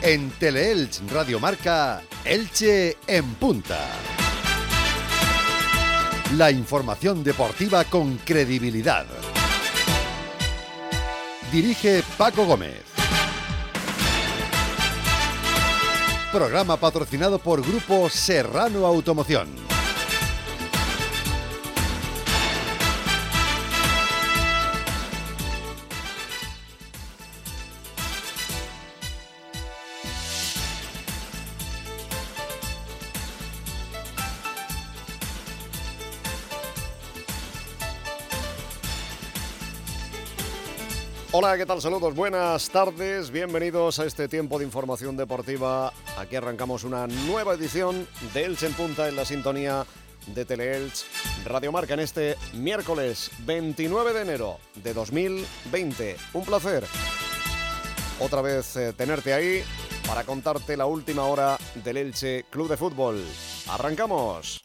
En Teleelch Radio Marca, Elche en punta. La información deportiva con credibilidad. Dirige Paco Gómez. Programa patrocinado por Grupo Serrano Automoción. Hola, ¿qué tal? Saludos, buenas tardes, bienvenidos a este tiempo de información deportiva. Aquí arrancamos una nueva edición de Elche en Punta en la sintonía de Teleelch Radio Marca en este miércoles 29 de enero de 2020. Un placer otra vez tenerte ahí para contarte la última hora del Elche Club de Fútbol. ¡Arrancamos!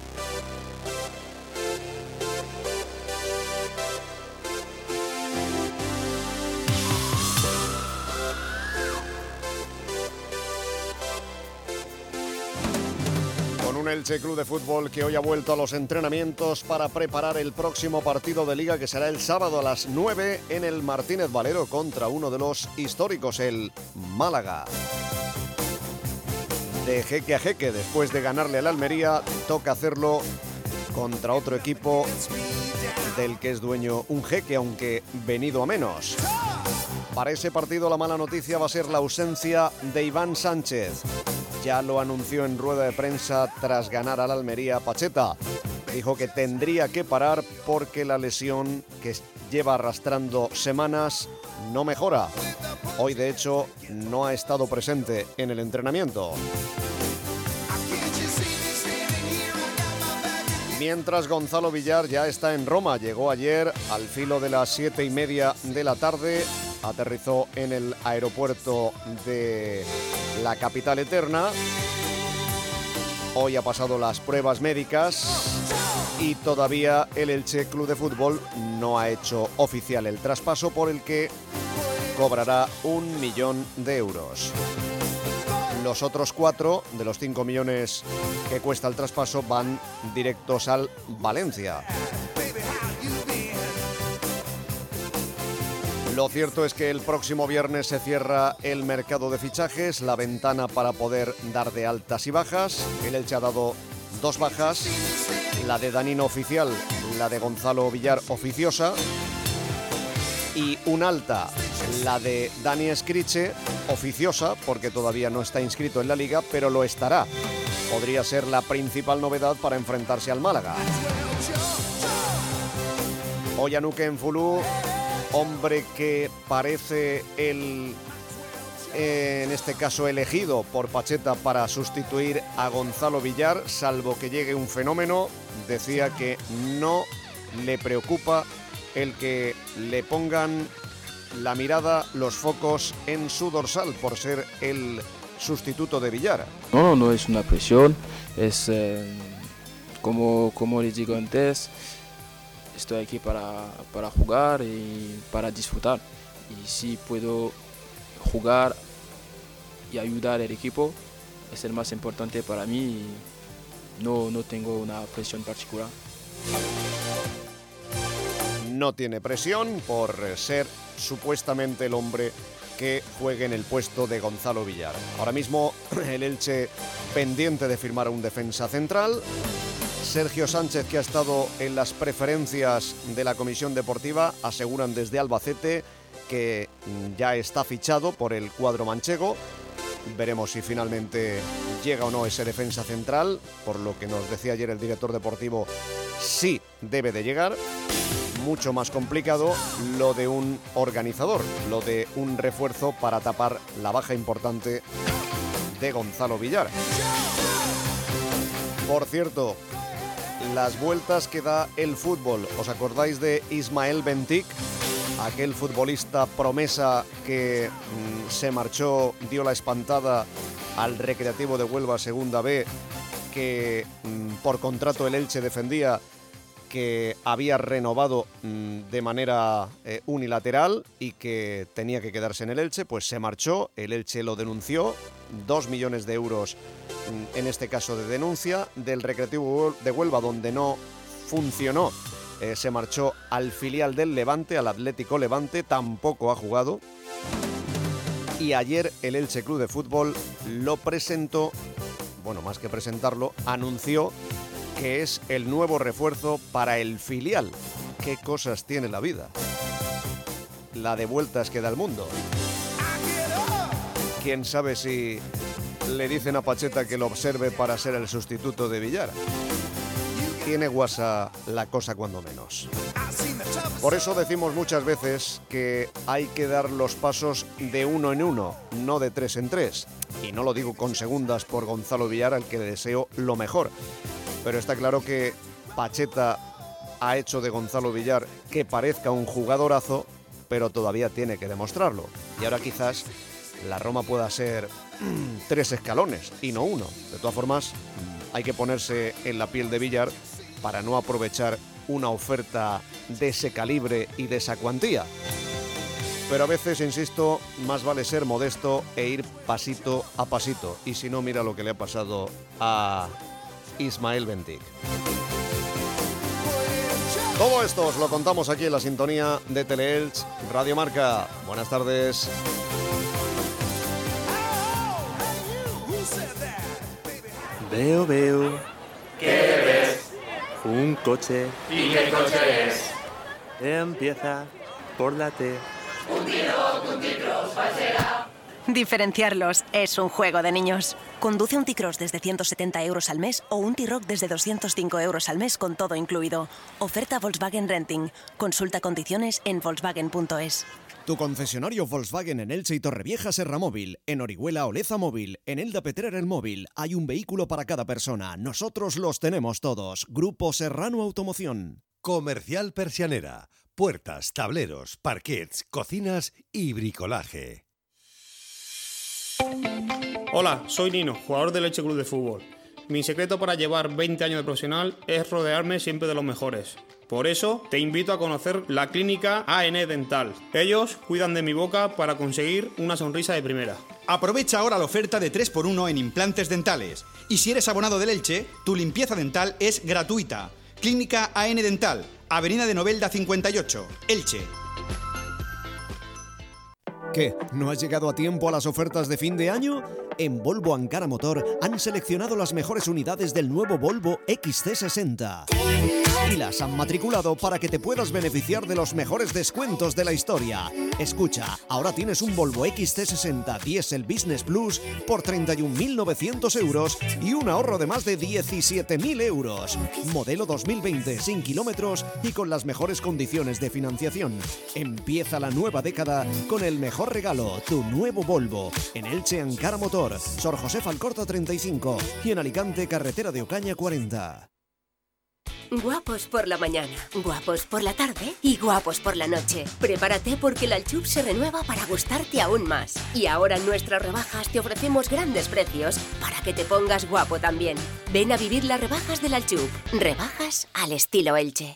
Un Elche Club de Fútbol que hoy ha vuelto a los entrenamientos para preparar el próximo partido de Liga, que será el sábado a las 9 en el Martínez Valero contra uno de los históricos, el Málaga. De jeque a jeque, después de ganarle al Almería, toca hacerlo contra otro equipo del que es dueño un jeque, aunque venido a menos. Para ese partido la mala noticia va a ser la ausencia de Iván Sánchez. Ya lo anunció en rueda de prensa tras ganar al Almería Pacheta. Dijo que tendría que parar porque la lesión que lleva arrastrando semanas no mejora. Hoy, de hecho, no ha estado presente en el entrenamiento. Mientras Gonzalo Villar ya está en Roma. Llegó ayer al filo de las 7:30 de la tarde. Aterrizó en el aeropuerto de la capital eterna. Hoy ha pasado las pruebas médicas y todavía el Elche Club de Fútbol no ha hecho oficial el traspaso, por el que cobrará 1 millón de euros. Los otros 4 de los 5 millones que cuesta el traspaso van directos al Valencia. Lo cierto es que el próximo viernes se cierra el mercado de fichajes, la ventana para poder dar de altas y bajas. El Elche ha dado 2 bajas, la de Danino oficial, la de Gonzalo Villar oficiosa, y un alta, la de Dani Escriche, oficiosa, porque todavía no está inscrito en la Liga, pero lo estará. Podría ser la principal novedad para enfrentarse al Málaga. Oyanuke Enfulu, hombre que parece en este caso elegido por Pacheta para sustituir a Gonzalo Villar, salvo que llegue un fenómeno, decía que no le preocupa el que le pongan la mirada, los focos en su dorsal por ser el sustituto de Villar. No es una presión, es como les digo antes, estoy aquí para jugar y para disfrutar. Y si puedo jugar y ayudar al equipo, es el más importante para mí y no tengo una presión particular. No tiene presión por ser supuestamente el hombre que juegue en el puesto de Gonzalo Villar. Ahora mismo el Elche pendiente de firmar a un defensa central. Sergio Sánchez, que ha estado en las preferencias de la comisión deportiva, aseguran desde Albacete que ya está fichado por el cuadro manchego. Veremos si finalmente llega o no ese defensa central. Por lo que nos decía ayer el director deportivo, sí debe de llegar. Mucho más complicado lo de un organizador, lo de un refuerzo para tapar la baja importante de Gonzalo Villar. Por cierto, las vueltas que da el fútbol. ¿Os acordáis de Ismael Bentic? Aquel futbolista promesa que se marchó, dio la espantada al Recreativo de Huelva Segunda B, que por contrato el Elche defendía que había renovado de manera unilateral y que tenía que quedarse en el Elche, pues se marchó, el Elche lo denunció, 2 millones de euros en este caso de denuncia, del Recreativo de Huelva, donde no funcionó, se marchó al filial del Levante, al Atlético Levante, tampoco ha jugado, y ayer el Elche Club de Fútbol lo presentó, bueno, más que presentarlo, anunció que es el nuevo refuerzo para el filial. ¿Qué cosas tiene la vida? La de vueltas que da el mundo. ¿Quién sabe si le dicen a Pacheta que lo observe para ser el sustituto de Villar? Tiene guasa la cosa cuando menos. Por eso decimos muchas veces que hay que dar los pasos de 1 en 1, no de 3 en 3. Y no lo digo con segundas por Gonzalo Villar, al que le deseo lo mejor. Pero está claro que Pacheta ha hecho de Gonzalo Villar que parezca un jugadorazo, pero todavía tiene que demostrarlo. Y ahora quizás la Roma pueda ser 3 escalones y no 1. De todas formas, hay que ponerse en la piel de Villar para no aprovechar una oferta de ese calibre y de esa cuantía. Pero a veces, insisto, más vale ser modesto e ir pasito a pasito. Y si no, mira lo que le ha pasado a Ismael Bentic. Todo esto os lo contamos aquí en la sintonía de Teleelch Radio Marca. Buenas tardes. Veo. ¿Qué ves? Un coche. ¿Y qué coche es? Empieza por la T. Un T-Cross, ¿cuál será? Diferenciarlos es un juego de niños. Conduce un T-Cross desde 170 euros al mes o un T-Roc desde 205 euros al mes con todo incluido. Oferta Volkswagen Renting. Consulta condiciones en volkswagen.es. Tu concesionario Volkswagen en Elche y Torrevieja Serra Móvil, en Orihuela Oleza Móvil, en Elda Petrer El Móvil. Hay un vehículo para cada persona. Nosotros los tenemos todos. Grupo Serrano Automoción. Comercial Persianera. Puertas, tableros, parquets, cocinas y bricolaje. Hola, soy Nino, jugador del Elche Club de Fútbol. Mi secreto para llevar 20 años de profesional es rodearme siempre de los mejores. Por eso te invito a conocer la clínica AN Dental. Ellos cuidan de mi boca para conseguir una sonrisa de primera. Aprovecha ahora la oferta de 3x1 en implantes dentales. Y si eres abonado del Elche, tu limpieza dental es gratuita. Clínica AN Dental, Avenida de Novelda 58, Elche. ¿Qué? ¿No has llegado a tiempo a las ofertas de fin de año? En Volvo Ankara Motor han seleccionado las mejores unidades del nuevo Volvo XC60 y las han matriculado para que te puedas beneficiar de los mejores descuentos de la historia. Escucha, ahora tienes un Volvo XC60 Diesel Business Plus por 31.900 euros y un ahorro de más de 17.000 euros. Modelo 2020, sin kilómetros y con las mejores condiciones de financiación. Empieza la nueva década con el mejor regalo, tu nuevo Volvo. En Elche, Ankara Motor, Sor José Alcorta 35 y en Alicante, Carretera de Ocaña 40. Guapos por la mañana, guapos por la tarde y guapos por la noche. Prepárate porque la Alchub se renueva para gustarte aún más. Y ahora en nuestras rebajas te ofrecemos grandes precios para que te pongas guapo también. Ven a vivir las rebajas de la Alchub. Rebajas al estilo Elche.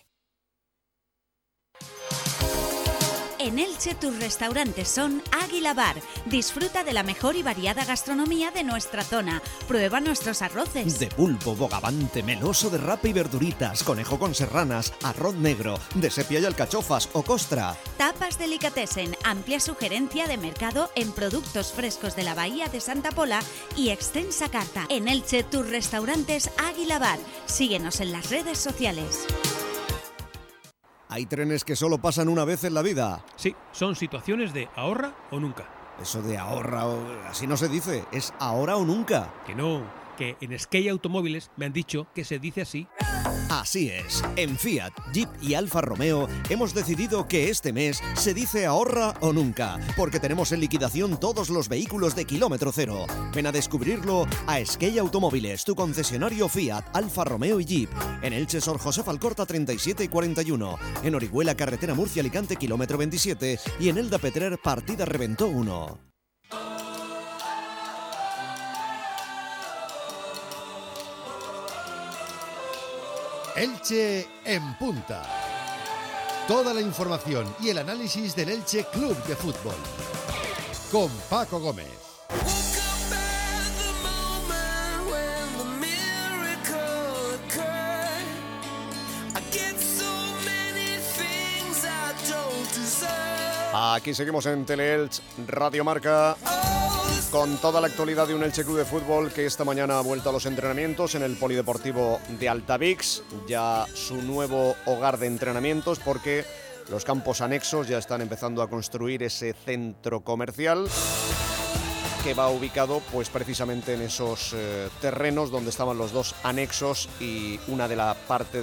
En Elche tus restaurantes son Águila Bar. Disfruta de la mejor y variada gastronomía de nuestra zona. Prueba nuestros arroces. De pulpo, bogavante, meloso de rapa y verduritas, conejo con serranas, arroz negro, de sepia y alcachofas o costra. Tapas Delicatessen, amplia sugerencia de mercado en productos frescos de la Bahía de Santa Pola y extensa carta. En Elche tus restaurantes Águila Bar. Síguenos en las redes sociales. Hay trenes que solo pasan una vez en la vida. Sí, son situaciones de ahorra o nunca. Eso de ahorra, así no se dice, es ahora o nunca. Que no, que en Skate Automóviles me han dicho que se dice así. Así es, en Fiat, Jeep y Alfa Romeo hemos decidido que este mes se dice ahorra o nunca, porque tenemos en liquidación todos los vehículos de kilómetro cero. Ven a descubrirlo a Skate Automóviles, tu concesionario Fiat, Alfa Romeo y Jeep. En Elche, Sor José Alcorta 37 y 41. En Orihuela, Carretera Murcia-Alicante, kilómetro 27. Y en Elda Petrer, partida Reventó 1. Elche en punta. Toda la información y el análisis del Elche Club de Fútbol. Con Paco Gómez. Aquí seguimos en Teleelch Radio Marca con toda la actualidad de un Elche Club de Fútbol que esta mañana ha vuelto a los entrenamientos en el Polideportivo de Altavix, ya su nuevo hogar de entrenamientos porque los campos anexos ya están empezando a construir ese centro comercial que va ubicado pues precisamente en esos terrenos donde estaban los dos anexos y una de la parte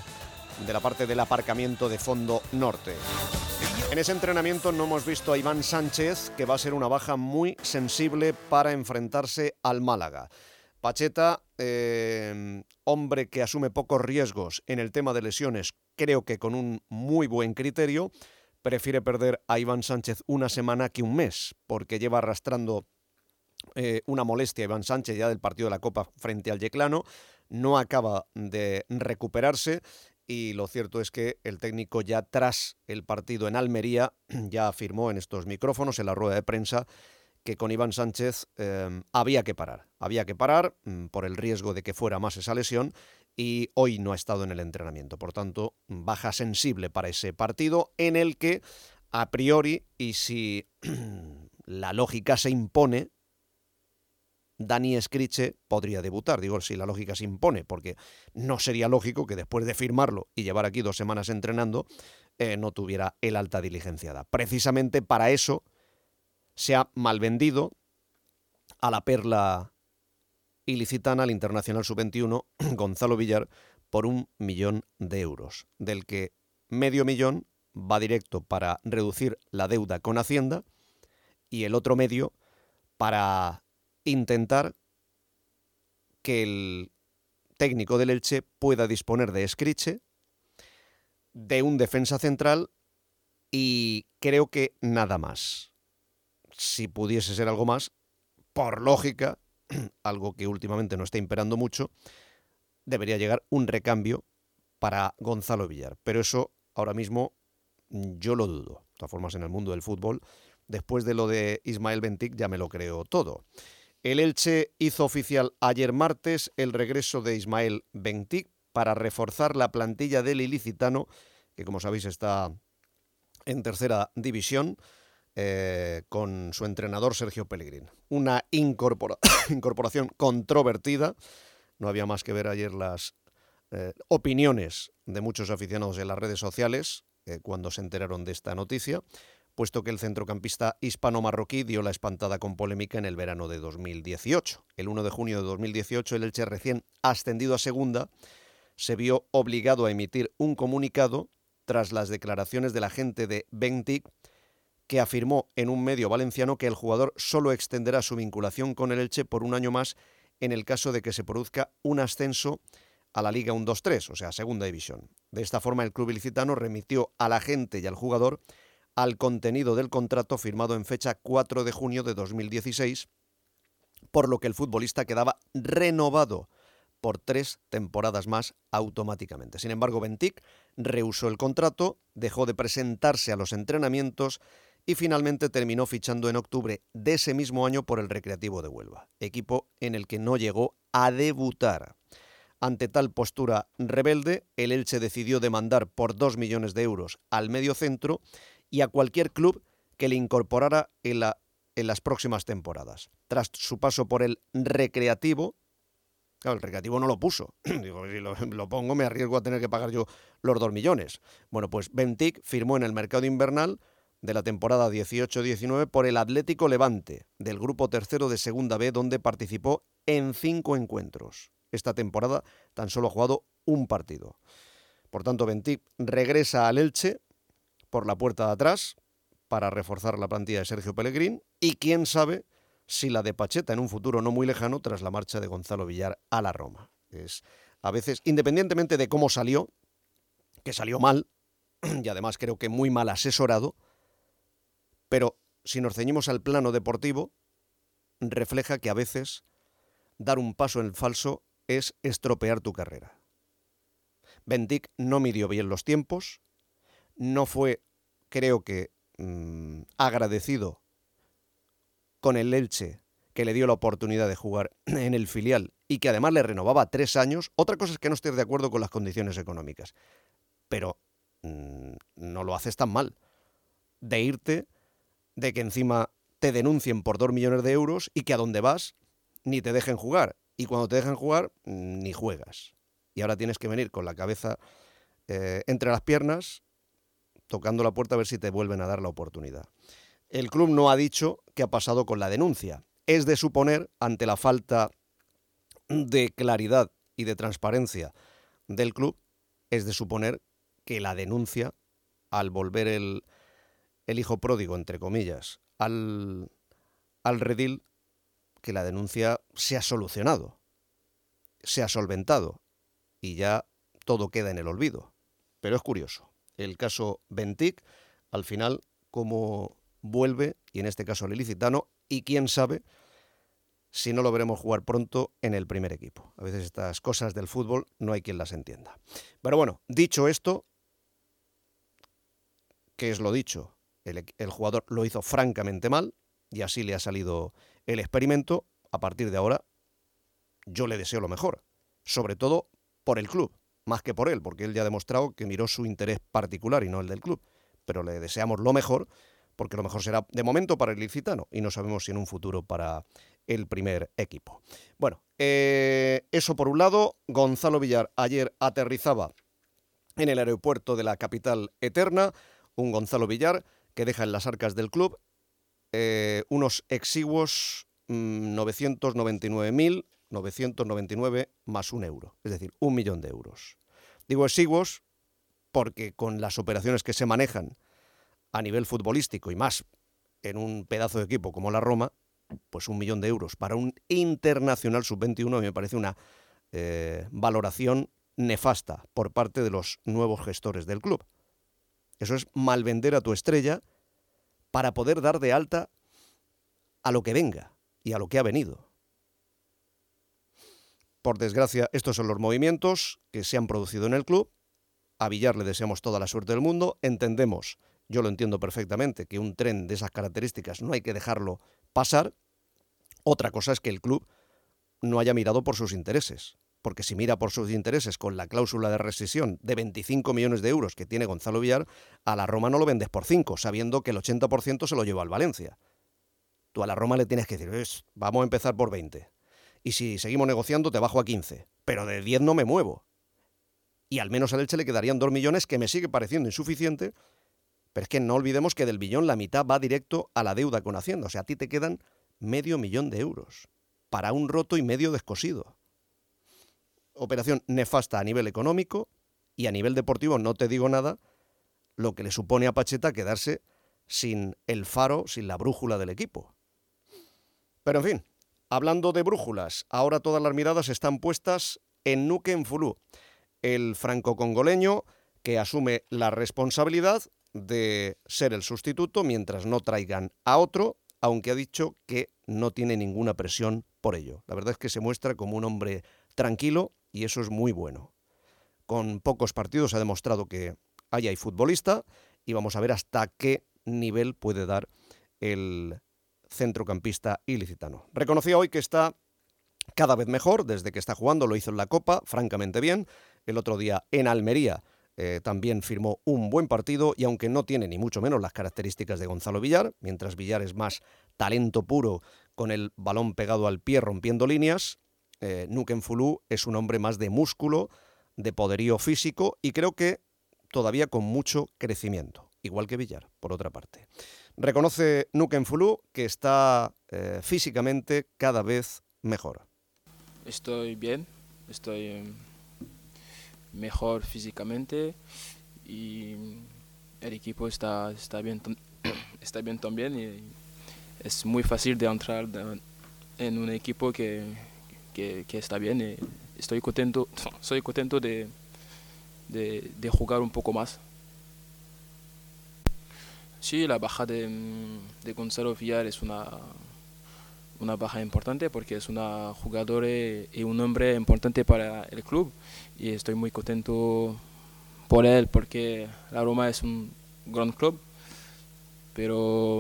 del aparcamiento de fondo norte. En ese entrenamiento no hemos visto a Iván Sánchez, que va a ser una baja muy sensible para enfrentarse al Málaga. Pacheta, hombre que asume pocos riesgos en el tema de lesiones, creo que con un muy buen criterio, prefiere perder a Iván Sánchez una semana que un mes, porque lleva arrastrando una molestia Iván Sánchez ya del partido de la Copa frente al Yeclano, no acaba de recuperarse. Y lo cierto es que el técnico ya tras el partido en Almería ya afirmó en estos micrófonos, en la rueda de prensa, que con Iván Sánchez había que parar por el riesgo de que fuera más esa lesión y hoy no ha estado en el entrenamiento. Por tanto, baja sensible para ese partido en el que a priori, y si la lógica se impone, Dani Escriche podría debutar. Digo, si la lógica se impone, porque no sería lógico que después de firmarlo y llevar aquí 2 semanas entrenando, no tuviera el alta diligenciada. Precisamente para eso se ha malvendido a la perla ilicitana, al internacional sub-21, Gonzalo Villar, por 1 millón de euros, del que medio millón va directo para reducir la deuda con Hacienda y el otro medio para intentar que el técnico del Elche pueda disponer de Escriche, de un defensa central y creo que nada más. Si pudiese ser algo más, por lógica, algo que últimamente no está imperando mucho, debería llegar un recambio para Gonzalo Villar. Pero eso ahora mismo yo lo dudo. De todas formas, en el mundo del fútbol, después de lo de Ismael Bentic ya me lo creo todo. El Elche hizo oficial ayer martes el regreso de Ismael Bentic para reforzar la plantilla del ilicitano, que como sabéis está en tercera división, con su entrenador Sergio Pellegrín. Una incorporación controvertida. No había más que ver ayer las opiniones de muchos aficionados en las redes sociales cuando se enteraron de esta noticia, puesto que el centrocampista hispano-marroquí dio la espantada con polémica en el verano de 2018. El 1 de junio de 2018, el Elche, recién ascendido a segunda, se vio obligado a emitir un comunicado tras las declaraciones del agente de Bentic, que afirmó en un medio valenciano que el jugador solo extenderá su vinculación con el Elche por 1 año más en el caso de que se produzca un ascenso a la Liga 1-2-3, o sea, segunda división. De esta forma, el club ilicitano remitió al agente y al jugador al contenido del contrato firmado en fecha 4 de junio de 2016, por lo que el futbolista quedaba renovado por 3 temporadas más automáticamente. Sin embargo, Bentic rehusó el contrato, dejó de presentarse a los entrenamientos y finalmente terminó fichando en octubre de ese mismo año por el Recreativo de Huelva, equipo en el que no llegó a debutar. Ante tal postura rebelde, el Elche decidió demandar por 2 millones de euros al mediocentro y a cualquier club que le incorporara en las próximas temporadas. Tras su paso por el Recreativo, claro, el Recreativo no lo puso. Digo, si lo pongo me arriesgo a tener que pagar yo los 2 millones. Bueno, pues Bentic firmó en el mercado invernal de la temporada 18-19 por el Atlético Levante, del grupo tercero de Segunda B, donde participó en 5 encuentros. Esta temporada tan solo ha jugado un partido. Por tanto, Bentic regresa al Elche por la puerta de atrás para reforzar la plantilla de Sergio Pellegrín y quién sabe si la de Pacheta en un futuro no muy lejano tras la marcha de Gonzalo Villar a la Roma. Es a veces, independientemente de cómo salió, que salió mal y además creo que muy mal asesorado, pero si nos ceñimos al plano deportivo, refleja que a veces dar un paso en falso es estropear tu carrera. Bentic no midió bien los tiempos, no fue, creo que, agradecido con el Elche, que le dio la oportunidad de jugar en el filial y que además le renovaba 3 años. Otra cosa es que no estés de acuerdo con las condiciones económicas, pero no lo haces tan mal de irte, de que encima te denuncien por 2 millones de euros y que a donde vas ni te dejen jugar. Y cuando te dejan jugar, ni juegas. Y ahora tienes que venir con la cabeza entre las piernas, tocando la puerta a ver si te vuelven a dar la oportunidad. El club no ha dicho qué ha pasado con la denuncia. Es de suponer, ante la falta de claridad y de transparencia del club, es de suponer que la denuncia, al volver el hijo pródigo, entre comillas, al redil, que la denuncia se ha solucionado, se ha solventado y ya todo queda en el olvido. Pero es curioso, el caso Bentic, al final, cómo vuelve, y en este caso el ilicitano, y quién sabe si no lo veremos jugar pronto en el primer equipo. A veces estas cosas del fútbol no hay quien las entienda. Pero bueno, dicho esto, que es lo dicho, el jugador lo hizo francamente mal y así le ha salido el experimento. A partir de ahora, yo le deseo lo mejor, sobre todo por el club, más que por él, porque él ya ha demostrado que miró su interés particular y no el del club. Pero le deseamos lo mejor, porque lo mejor será de momento para el ilicitano y no sabemos si en un futuro para el primer equipo. Bueno, eso por un lado. Gonzalo Villar ayer aterrizaba en el aeropuerto de la capital eterna, un Gonzalo Villar que deja en las arcas del club unos exiguos 999.999 más €1, es decir, 1 millón de euros. Digo exiguos porque con las operaciones que se manejan a nivel futbolístico y más en un pedazo de equipo como la Roma, pues 1 millón de euros para un internacional sub-21 me parece una valoración nefasta por parte de los nuevos gestores del club. Eso es malvender a tu estrella para poder dar de alta a lo que venga y a lo que ha venido. Por desgracia, estos son los movimientos que se han producido en el club. A Villar le deseamos toda la suerte del mundo. Entendemos, yo lo entiendo perfectamente, que un tren de esas características no hay que dejarlo pasar. Otra cosa es que el club no haya mirado por sus intereses. Porque si mira por sus intereses con la cláusula de rescisión de 25 millones de euros que tiene Gonzalo Villar, a la Roma no lo vendes por 5, sabiendo que el 80% se lo lleva al Valencia. Tú a la Roma le tienes que decir, vamos a empezar por 20. Y si seguimos negociando te bajo a 15. Pero de 10 no me muevo. Y al menos al Elche le quedarían 2 millones, que me sigue pareciendo insuficiente. Pero es que no olvidemos que del billón la mitad va directo a la deuda con Hacienda. O sea, a ti te quedan medio millón de euros para un roto y medio descosido. Operación nefasta a nivel económico y a nivel deportivo, no te digo nada, lo que le supone a Pacheta quedarse sin el faro, sin la brújula del equipo. Pero en fin, hablando de brújulas, ahora todas las miradas están puestas en Nuke Nfulú, el franco-congoleño que asume la responsabilidad de ser el sustituto mientras no traigan a otro, aunque ha dicho que no tiene ninguna presión por ello. La verdad es que se muestra como un hombre tranquilo y eso es muy bueno. Con pocos partidos ha demostrado que ahí hay futbolista y vamos a ver hasta qué nivel puede dar el centrocampista ilicitano. Reconocía hoy que está cada vez mejor desde que está jugando, lo hizo en la Copa, francamente bien. El otro día en Almería también firmó un buen partido y aunque no tiene ni mucho menos las características de Gonzalo Villar, mientras Villar es más talento puro con el balón pegado al pie rompiendo líneas, Nuke Nfulú es un hombre más de músculo, de poderío físico y creo que todavía con mucho crecimiento, igual que Villar, por otra parte. Reconoce Nuke Nfulú que está físicamente cada vez mejor. Estoy bien, estoy mejor físicamente y el equipo está bien también y es muy fácil de entrar en un equipo que está bien y soy contento de jugar un poco más. Sí, la baja de Gonzalo Villar es una una baja importante porque es una jugadora y un hombre importante para el club, y estoy muy contento por él porque la Roma es un gran club, pero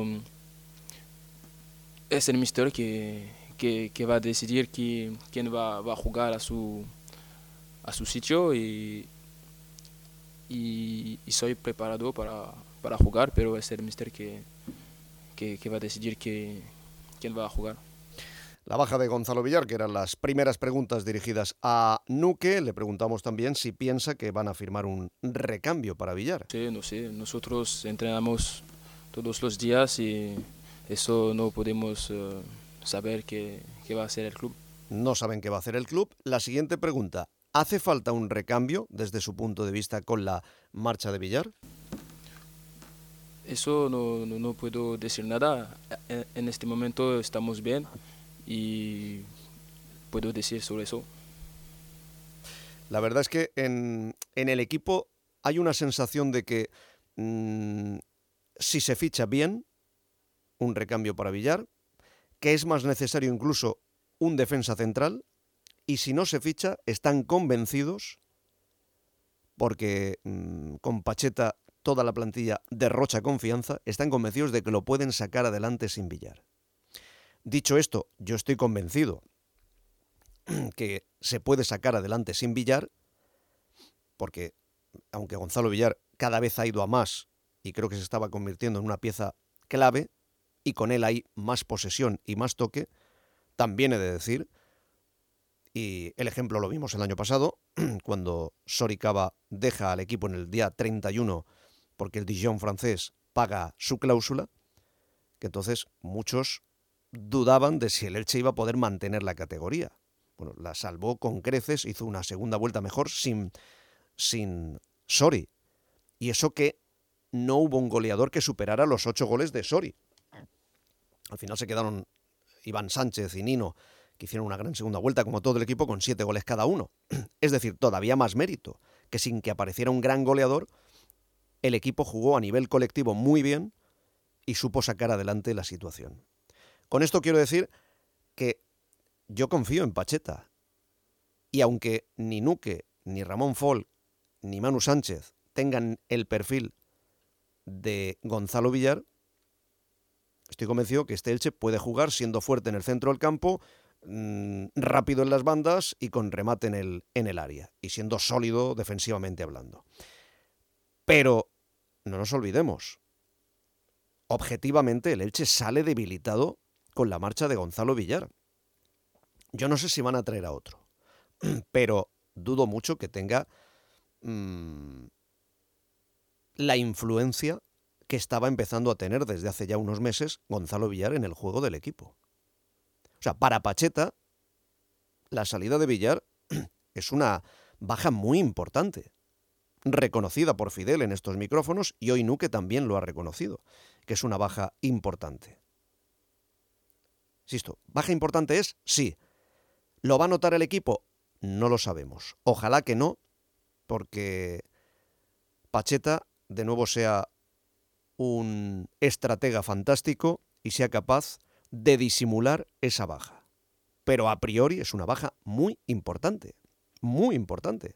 es el mister que va a decidir quién va a jugar a su sitio, y soy preparado para jugar, pero es el mister que va a decidir quién va a jugar. La baja de Gonzalo Villar, que eran las primeras preguntas dirigidas a Nuque. Le preguntamos también si piensa que van a firmar un recambio para Villar. Sí, no sé, nosotros entrenamos todos los días y eso no podemos saber qué va a hacer el club. No saben qué va a hacer el club. La siguiente pregunta: ¿hace falta un recambio desde su punto de vista con la marcha de Villar? Eso no puedo decir nada. En este momento estamos bien y puedo decir sobre eso. La verdad es que en el equipo hay una sensación de que si se ficha bien un recambio para Villar, que es más necesario incluso un defensa central, y si no se ficha están convencidos, porque con Pacheta toda la plantilla derrocha confianza, están convencidos de que lo pueden sacar adelante sin Villar. Dicho esto, yo estoy convencido que se puede sacar adelante sin Villar, porque aunque Gonzalo Villar cada vez ha ido a más y creo que se estaba convirtiendo en una pieza clave, y con él hay más posesión y más toque, también he de decir, y el ejemplo lo vimos el año pasado, cuando Soricaba deja al equipo en el día 31 porque el Dijon francés paga su cláusula, que entonces muchos dudaban de si el Elche iba a poder mantener la categoría. Bueno, la salvó con creces, hizo una segunda vuelta mejor sin Sori. Y eso que no hubo un goleador que superara los 8 goles de Sori. Al final se quedaron Iván Sánchez y Nino, que hicieron una gran segunda vuelta, como todo el equipo, con 7 goles cada uno. Es decir, todavía más mérito, que sin que apareciera un gran goleador, el equipo jugó a nivel colectivo muy bien y supo sacar adelante la situación. Con esto quiero decir que yo confío en Pacheta. Y aunque ni Nuque, ni Ramón Folk, ni Manu Sánchez tengan el perfil de Gonzalo Villar, estoy convencido que este Elche puede jugar siendo fuerte en el centro del campo, rápido en las bandas y con remate en el área, y siendo sólido defensivamente hablando. Pero no nos olvidemos, objetivamente el Elche sale debilitado con la marcha de Gonzalo Villar. Yo no sé si van a traer a otro, pero dudo mucho que tenga la influencia que estaba empezando a tener desde hace ya unos meses Gonzalo Villar en el juego del equipo. O sea, para Pacheta, la salida de Villar es una baja muy importante, reconocida por Fidel en estos micrófonos, y hoy Nuque también lo ha reconocido, que es una baja importante. Insisto, ¿baja importante es? Sí. ¿Lo va a notar el equipo? No lo sabemos. Ojalá que no, porque Pacheta de nuevo sea un estratega fantástico y sea capaz de disimular esa baja. Pero a priori es una baja muy importante, muy importante.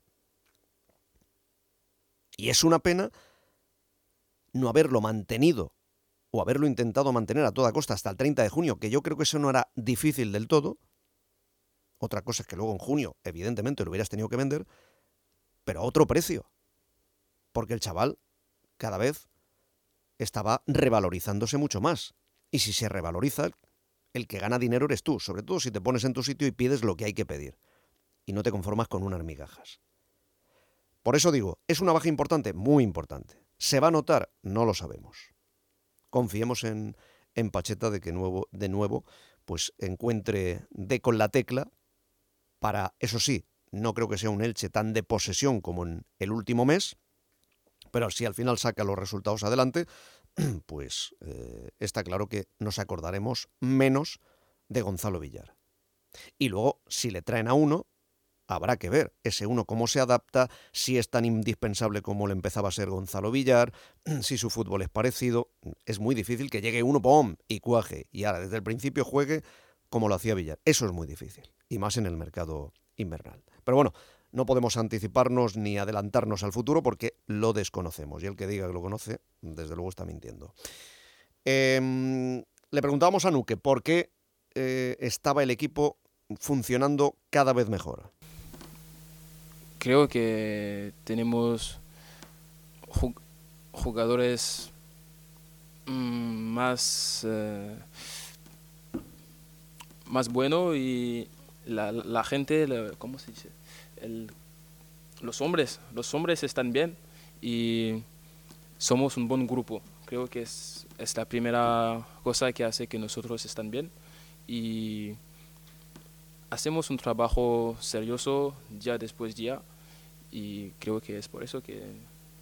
Y es una pena no haberlo mantenido o haberlo intentado mantener a toda costa hasta el 30 de junio, que yo creo que eso no era difícil del todo. Otra cosa es que luego en junio, evidentemente, lo hubieras tenido que vender, pero a otro precio. Porque el chaval cada vez estaba revalorizándose mucho más. Y si se revaloriza, el que gana dinero eres tú, sobre todo si te pones en tu sitio y pides lo que hay que pedir. Y no te conformas con unas migajas. Por eso digo, ¿es una baja importante? Muy importante. ¿Se va a notar? No lo sabemos. Confiemos en Pacheta de que de nuevo pues encuentre con la tecla para, eso sí, no creo que sea un Elche tan de posesión como en el último mes, pero si al final saca los resultados adelante, pues está claro que nos acordaremos menos de Gonzalo Villar. Y luego, si le traen a uno, habrá que ver ese uno cómo se adapta, si es tan indispensable como le empezaba a ser Gonzalo Villar, si su fútbol es parecido. Es muy difícil que llegue uno, ¡pum!, y cuaje, y ahora desde el principio juegue como lo hacía Villar. Eso es muy difícil, y más en el mercado invernal. Pero bueno, no podemos anticiparnos ni adelantarnos al futuro porque lo desconocemos, y el que diga que lo conoce, desde luego está mintiendo. Le preguntábamos a Nuque por qué estaba el equipo funcionando cada vez mejor. Creo que tenemos jugadores más buenos, y la gente, ¿cómo se dice? Los hombres están bien y somos un buen grupo. Creo que es la primera cosa que hace que nosotros estén bien, y hacemos un trabajo serioso día después día, y creo que es por eso que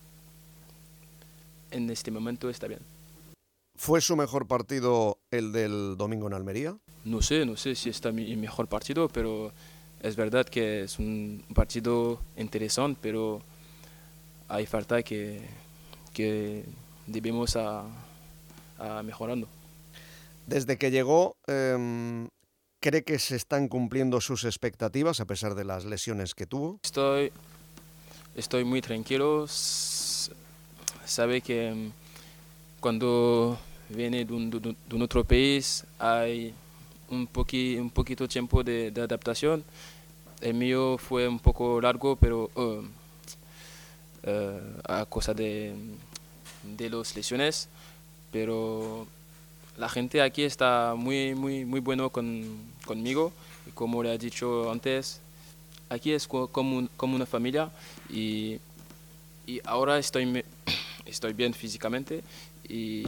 en este momento está bien. ¿Fue su mejor partido el del domingo en Almería? No sé si está mi mejor partido, pero es verdad que es un partido interesante, pero hay falta que debemos a mejorando. Desde que llegó, ¿cree que se están cumpliendo sus expectativas a pesar de las lesiones que tuvo? Estoy muy tranquilo. Sabe que cuando viene de un otro país hay un poquito tiempo de adaptación. El mío fue un poco largo, pero a causa de las lesiones, pero la gente aquí está muy bueno conmigo, y como le he dicho antes, aquí es como una familia, y ahora estoy bien físicamente y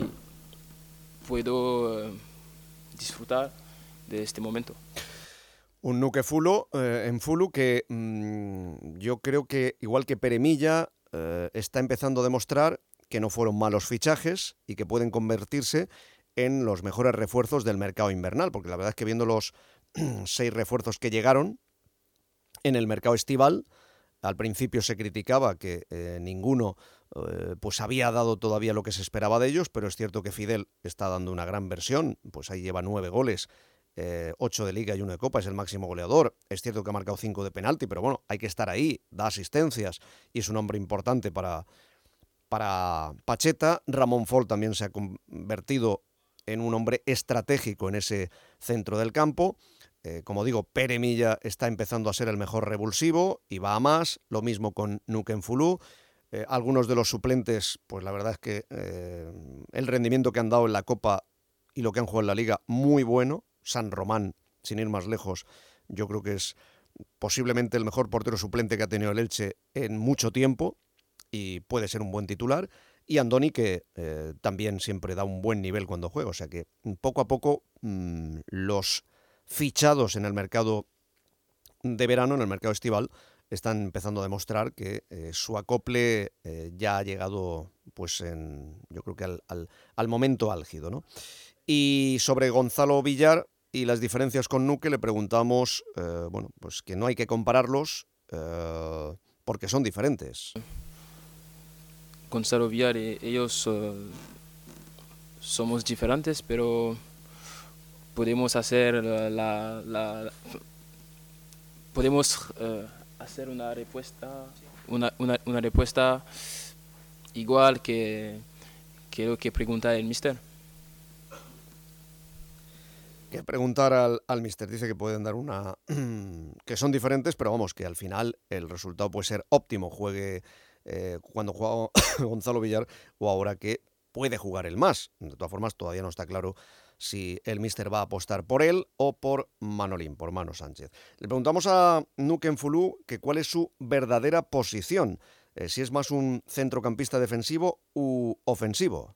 puedo disfrutar de este momento. Un Nuque en Fulu que yo creo que, igual que Peremilla, está empezando a demostrar que no fueron malos fichajes y que pueden convertirse en los mejores refuerzos del mercado invernal, porque la verdad es que viendo los 6 refuerzos que llegaron en el mercado estival, al principio se criticaba que ninguno pues había dado todavía lo que se esperaba de ellos, pero es cierto que Fidel está dando una gran versión, pues ahí lleva 9 goles, 8 de Liga y 1 de Copa, es el máximo goleador. Es cierto que ha marcado 5 de penalti, pero bueno, hay que estar ahí, da asistencias y es un hombre importante para Pacheta. Ramón Fol también se ha convertido en un hombre estratégico en ese centro del campo. Como digo, Peremilla está empezando a ser el mejor revulsivo y va a más, lo mismo con Nuque en Fulu. Algunos de los suplentes, pues la verdad es que el rendimiento que han dado en la Copa y lo que han jugado en la Liga, muy bueno. San Román, sin ir más lejos, yo creo que es posiblemente el mejor portero suplente que ha tenido el Elche en mucho tiempo y puede ser un buen titular. Y Andoni, que también siempre da un buen nivel cuando juega. O sea que poco a poco los fichados en el mercado de verano, en el mercado estival, están empezando a demostrar que su acople ya ha llegado, pues yo creo que al momento álgido, ¿no? Y sobre Gonzalo Villar y las diferencias con Nuque le preguntamos, bueno, pues que no hay que compararlos porque son diferentes. Gonzalo Villar y ellos somos diferentes, pero podemos hacer hacer una respuesta igual que lo que pregunta el míster. Que preguntar al míster, dice que pueden dar que son diferentes, pero vamos, que al final el resultado puede ser óptimo, juegue cuando juega Gonzalo Villar o ahora que puede jugar el más. De todas formas, todavía no está claro si el míster va a apostar por él o por Manolín, por Mano Sánchez. Le preguntamos a Nuque en Fulu que cuál es su verdadera posición, si es más un centrocampista defensivo u ofensivo.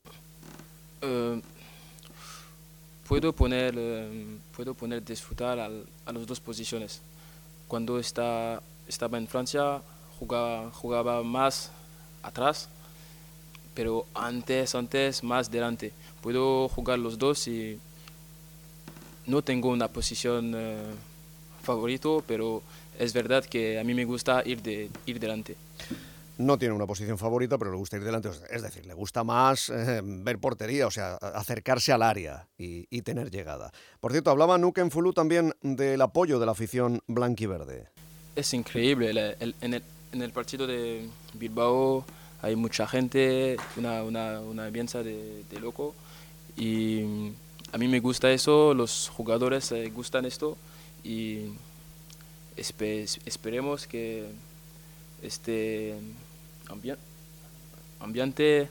Puedo poner disfrutar a las dos posiciones. Cuando estaba en Francia jugaba más atrás, pero antes más delante. Puedo jugar los dos y no tengo una posición favorito, pero es verdad que a mí me gusta ir delante. no tiene una posición favorita, pero le gusta ir delante. Es decir, le gusta más ver portería, o sea, acercarse al área y tener llegada. Por cierto, hablaba Nuken Fulu también del apoyo de la afición blanquiverde. Es increíble. En el partido de Bilbao hay mucha gente, una ambiente de loco. Y a mí me gusta eso, los jugadores gustan esto. Y esperemos que este ambiente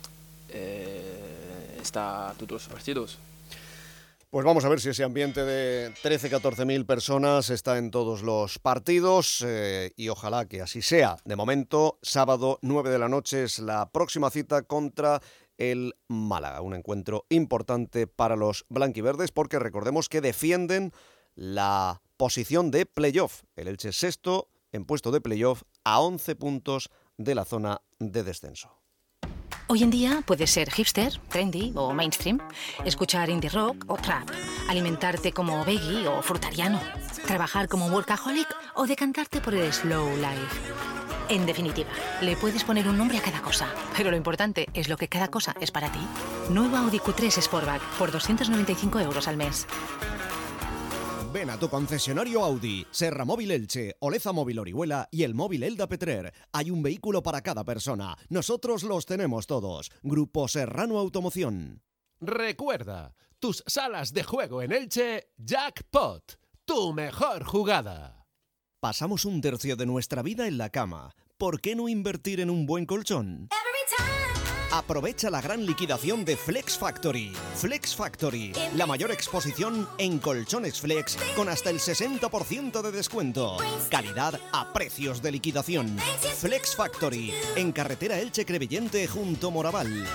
está todos los partidos. Pues vamos a ver si ese ambiente de 13-14 personas está en todos los partidos y ojalá que así sea. De momento, sábado 9 de la noche es la próxima cita contra el Málaga. Un encuentro importante para los blanquiverdes porque recordemos que defienden la posición de playoff. El Elche es sexto en puesto de playoff a 11 puntos de la zona de descenso. Hoy en día puedes ser hipster, trendy o mainstream, escuchar indie rock o trap, alimentarte como veggie o frutariano, trabajar como workaholic o decantarte por el slow life. En definitiva, le puedes poner un nombre a cada cosa, pero lo importante es lo que cada cosa es para ti. Nuevo Audi Q3 Sportback por 295 € al mes. Ven a tu concesionario Audi, Serra Móvil Elche, Oleza Móvil Orihuela y el Móvil Elda Petrer. Hay un vehículo para cada persona. Nosotros los tenemos todos. Grupo Serrano Automoción. Recuerda, tus salas de juego en Elche, Jackpot, tu mejor jugada. Pasamos un tercio de nuestra vida en la cama. ¿Por qué no invertir en un buen colchón? Aprovecha la gran liquidación de Flex Factory. Flex Factory, la mayor exposición en colchones flex con hasta el 60% de descuento. Calidad a precios de liquidación. Flex Factory, en carretera Elche-Crevillente junto Moraval.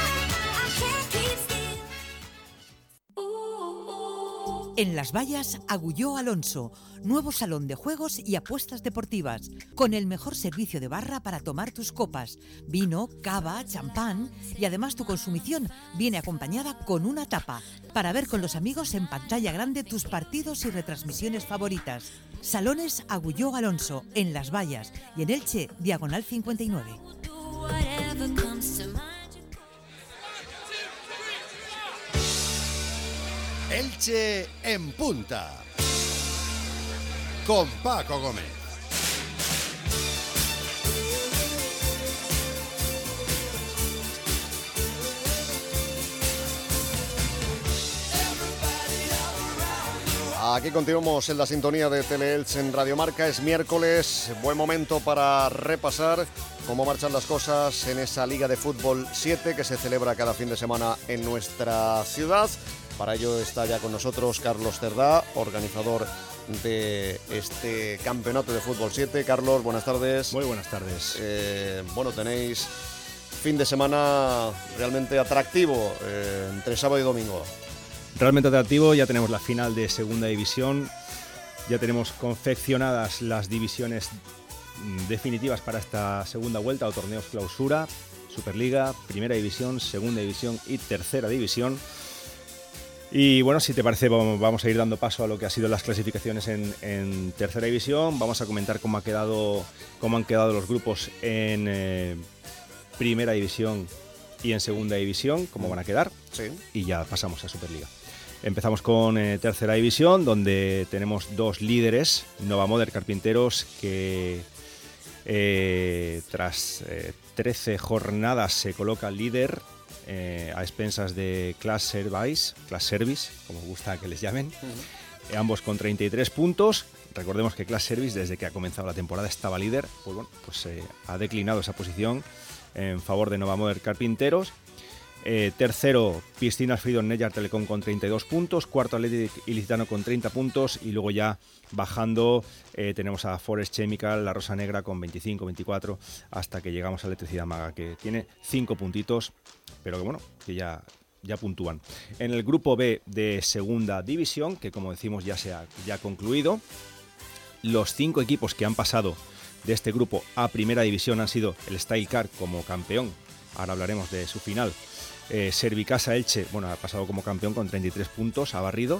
En Las Vallas, Agulló Alonso, nuevo salón de juegos y apuestas deportivas, con el mejor servicio de barra para tomar tus copas, vino, cava, champán, y además tu consumición viene acompañada con una tapa, para ver con los amigos en pantalla grande tus partidos y retransmisiones favoritas. Salones Agulló Alonso, en Las Vallas y en Elche, diagonal 59. Elche en punta, con Paco Gómez. Aquí continuamos en la sintonía de Tele-Elche en Radio Marca. Es miércoles, buen momento para repasar cómo marchan las cosas en esa Liga de Fútbol 7 que se celebra cada fin de semana en nuestra ciudad. Para ello está ya con nosotros Carlos Cerdá, organizador de este campeonato de Fútbol 7. Carlos, buenas tardes. Muy buenas tardes. Bueno, tenéis fin de semana realmente atractivo entre sábado y domingo. Realmente atractivo, ya tenemos la final de Segunda División, ya tenemos confeccionadas las divisiones definitivas para esta segunda vuelta o torneos clausura, Superliga, Primera División, Segunda División y Tercera División. Y bueno, si te parece, vamos a ir dando paso a lo que ha sido las clasificaciones en Tercera División. Vamos a comentar cómo han quedado los grupos en Primera División y en Segunda División, cómo van a quedar. Sí. Y ya pasamos a Superliga. Empezamos con Tercera División, donde tenemos dos líderes, Novamoder Carpinteros, que tras 13 jornadas se coloca líder a expensas de Class Service, como gusta que les llamen, ambos con 33 puntos. Recordemos que Class Service, desde que ha comenzado la temporada, estaba líder, pues ha declinado esa posición en favor de Novamoder Carpinteros. Tercero, Piscinas Freedom Nellar Telecom con 32 puntos, cuarto Athletic Ilicitano con 30 puntos y luego ya bajando tenemos a Forest Chemical, La Rosa Negra con 25, 24 hasta que llegamos a Electricidad Maga, que tiene 5 puntitos, pero que bueno, que ya puntúan. En el grupo B de Segunda División, que como decimos ya se ha concluido, los 5 equipos que han pasado de este grupo a Primera División han sido el Style Car como campeón, ahora hablaremos de su final. Servicasa Elche, ha pasado como campeón con 33 puntos, ha barrido.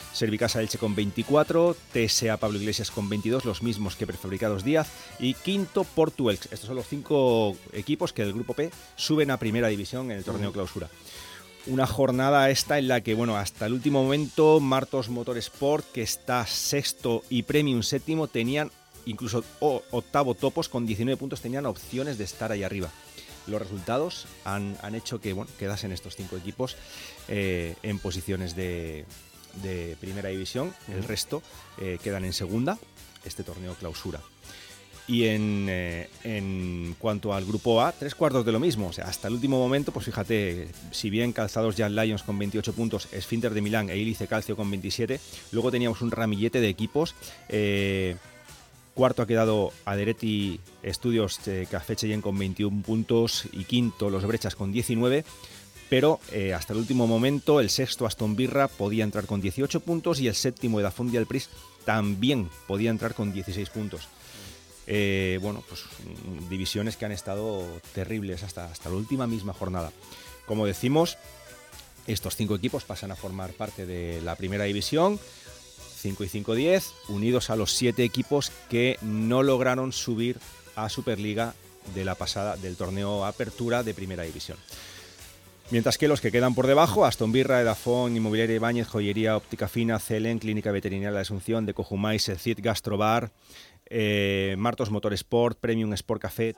Servicasa Elche con 24, TSA Pablo Iglesias con 22, los mismos que Prefabricados Díaz, y quinto Portu Elx. Estos son los 5 equipos que del Grupo P suben a Primera División en el torneo Clausura. Una jornada esta en la que, bueno, hasta el último momento Martos Motorsport, que está sexto, y Premium séptimo, tenían incluso octavo Topos con 19 puntos, tenían opciones de estar ahí arriba. Los resultados han hecho que, bueno, quedasen estos 5 equipos en posiciones de Primera División. El resto quedan en Segunda, este torneo Clausura. Y en cuanto al Grupo A, 3/4 de lo mismo. O sea, hasta el último momento, pues fíjate, si bien Calzados Young Lions con 28 puntos, Esfínter de Milán e Ilice Calcio con 27, luego teníamos un ramillete de equipos. Cuarto ha quedado Aderetti Estudios Café Cheyenne con 21 puntos y quinto Los Brechas con 19. Pero hasta el último momento el sexto Aston Birra podía entrar con 18 puntos y el séptimo Edafundi Alpris también podía entrar con 16 puntos. Bueno, pues divisiones que han estado terribles hasta la última misma jornada. Como decimos, estos 5 equipos pasan a formar parte de la Primera División, 5 y 5, 10, unidos a los 7 equipos que no lograron subir a Superliga de la pasada del torneo Apertura de Primera División. Mientras que los que quedan por debajo, Aston Birra, Edafón, Inmobiliaria Ibáñez, Joyería Óptica Fina, Celen, Clínica Veterinaria de Asunción, de Cojumais, el CID Gastrobar, Martos Motorsport, Premium Sport Café,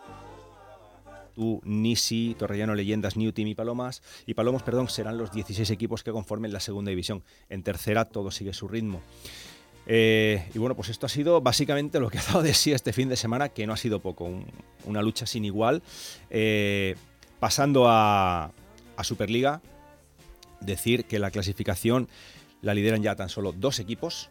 Nisi, Torrellano Leyendas, New Team y Palomos, serán los 16 equipos que conformen la Segunda División. En tercera todo sigue su ritmo. Y bueno, pues esto ha sido básicamente lo que ha dado de sí este fin de semana, que no ha sido poco, una lucha sin igual. Pasando a Superliga, decir que la clasificación la lideran ya tan solo 2 equipos,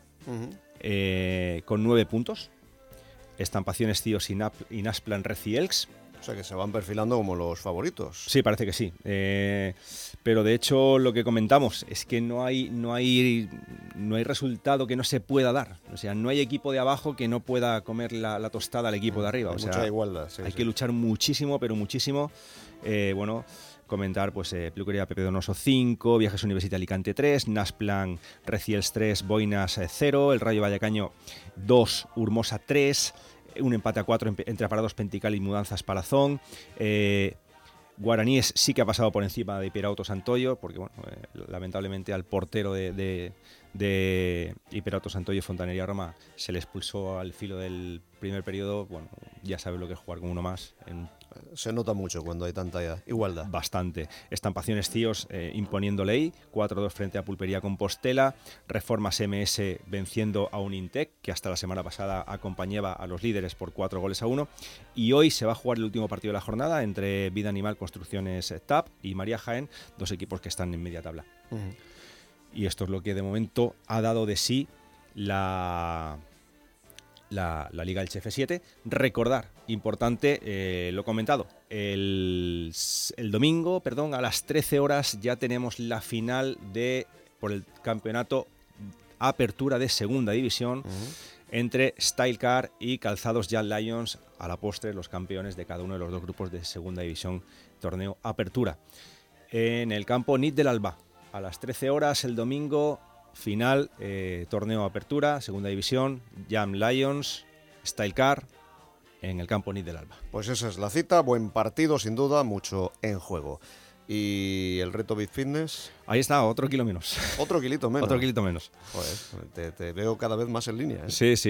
con 9 puntos. Estampaciones Cíos y Nasplan Reci Elx. O sea que se van perfilando como los favoritos. Sí, parece que sí. Pero de hecho lo que comentamos es que no hay resultado que no se pueda dar. O sea, no hay equipo de abajo que no pueda comer la tostada al equipo de arriba. Hay mucha igualdad. Sí, hay que luchar muchísimo, pero muchísimo. Bueno, comentar pues Peluquería Pepe Donoso 5, Viajes Universidad Alicante 3, Nasplan Reciels 3, Boinas 0, el Rayo Vallacaño 2, Urmosa 3, un empate a 4 entre Aparados Pentical y Mudanzas Palazón. Guaraníes sí que ha pasado por encima de Hiperautos Santoyo, porque bueno, lamentablemente al portero de Hiperautos Santoyo, Fontanería Roma, se le expulsó al filo del primer periodo. Bueno, ya sabe lo que es jugar con uno más. Se nota mucho cuando hay tanta igualdad. Bastante. Estampaciones Cíos imponiendo ley, 4-2 frente a Pulpería Compostela. Reformas MS venciendo a un Intec, que hasta la semana pasada acompañaba a los líderes por 4-1. Y hoy se va a jugar el último partido de la jornada entre Vida Animal Construcciones TAP y María Jaén, 2 equipos que están en media tabla. Y esto es lo que de momento ha dado de sí la Liga Elche F7. Recordar, importante, lo comentado, el domingo, a las 13 horas ya tenemos la final por el campeonato Apertura de Segunda División entre Stylecar y Calzados Young Lions, a la postre los campeones de cada uno de los 2 grupos de Segunda División, torneo Apertura. En el campo Nit del Alba, a las 13 horas el domingo, final, torneo Apertura, Segunda División, Young Lions, Stylecar, en el campo Nit del Alba. Pues esa es la cita, buen partido sin duda, mucho en juego. ¿Y el reto Big Fitness? Ahí está, otro kilo menos. Otro kilito menos. Otro kilito menos. Joder, te veo cada vez más en línea, ¿eh?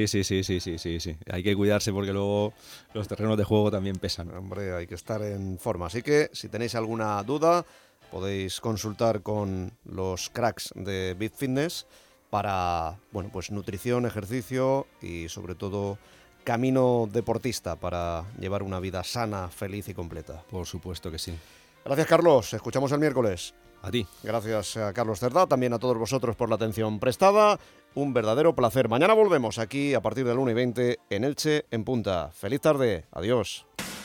Sí. Hay que cuidarse porque luego los terrenos de juego también pesan. Hombre, hay que estar en forma. Así que si tenéis alguna duda, podéis consultar con los cracks de Big Fitness para, bueno, pues nutrición, ejercicio y sobre todo camino deportista para llevar una vida sana, feliz y completa. Por supuesto que sí. Gracias, Carlos. Escuchamos el miércoles. A ti. Gracias a Carlos Cerdá, también a todos vosotros por la atención prestada. Un verdadero placer. Mañana volvemos aquí a partir de la 1:20 en Elche en Punta. Feliz tarde. Adiós.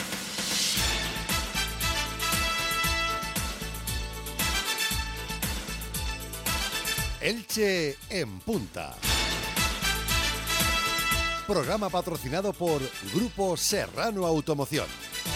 Elche en Punta. Programa patrocinado por Grupo Serrano Automoción.